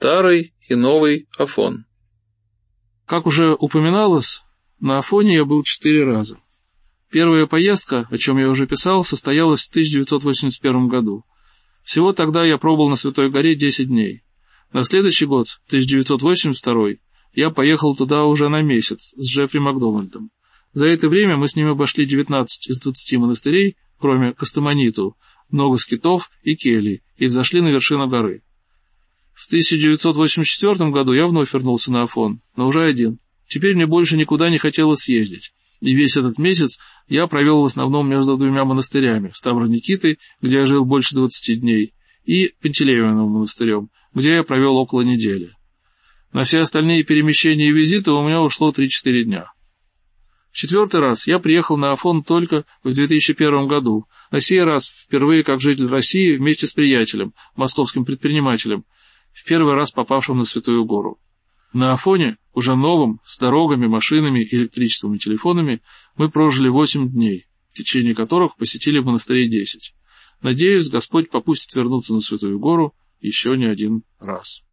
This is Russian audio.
Старый и новый Афон. Как уже упоминалось, на Афоне я был 4 раза. Первая поездка, о чем я уже писал, состоялась в 1981 году. Всего тогда я пробыл на Святой горе 10 дней. На следующий год, 1982, я поехал туда уже на месяц с Джеффри Макдональдом. За это время мы с ним обошли 19 из 20 монастырей, кроме Кастамониту, много скитов и келий, и взошли на вершину горы. В 1984 году я вновь вернулся на Афон, но уже один. Теперь мне больше никуда не хотелось съездить. И весь этот месяц я провел в основном между двумя монастырями, Ставро-Никитой, где я жил больше 20 дней, и Пантелеевым монастырем, где я провел около недели. На все остальные перемещения и визиты у меня ушло 3-4 дня. В 4-й раз я приехал на Афон только в 2001 году, на сей раз впервые как житель России вместе с приятелем, московским предпринимателем, в первый раз попавшим на Святую гору. На Афоне, уже новым, с дорогами, машинами, электричеством и телефонами, мы прожили 8 дней, в течение которых посетили монастырей 10. Надеюсь, Господь попустит вернуться на Святую гору еще не один раз.